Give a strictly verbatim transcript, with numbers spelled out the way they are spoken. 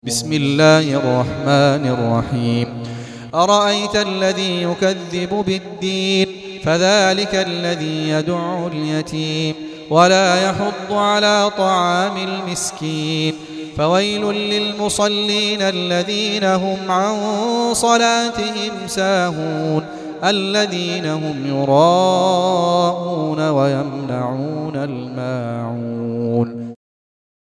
بسم الله الرحمن الرحيم أرأيت الذي يكذب بالدين فذلك الذي يدع اليتيم ولا يحض على طعام المسكين فويل للمصلين الذين هم عن صلاتهم ساهون الذين هم يراءون ويمنعون الماعون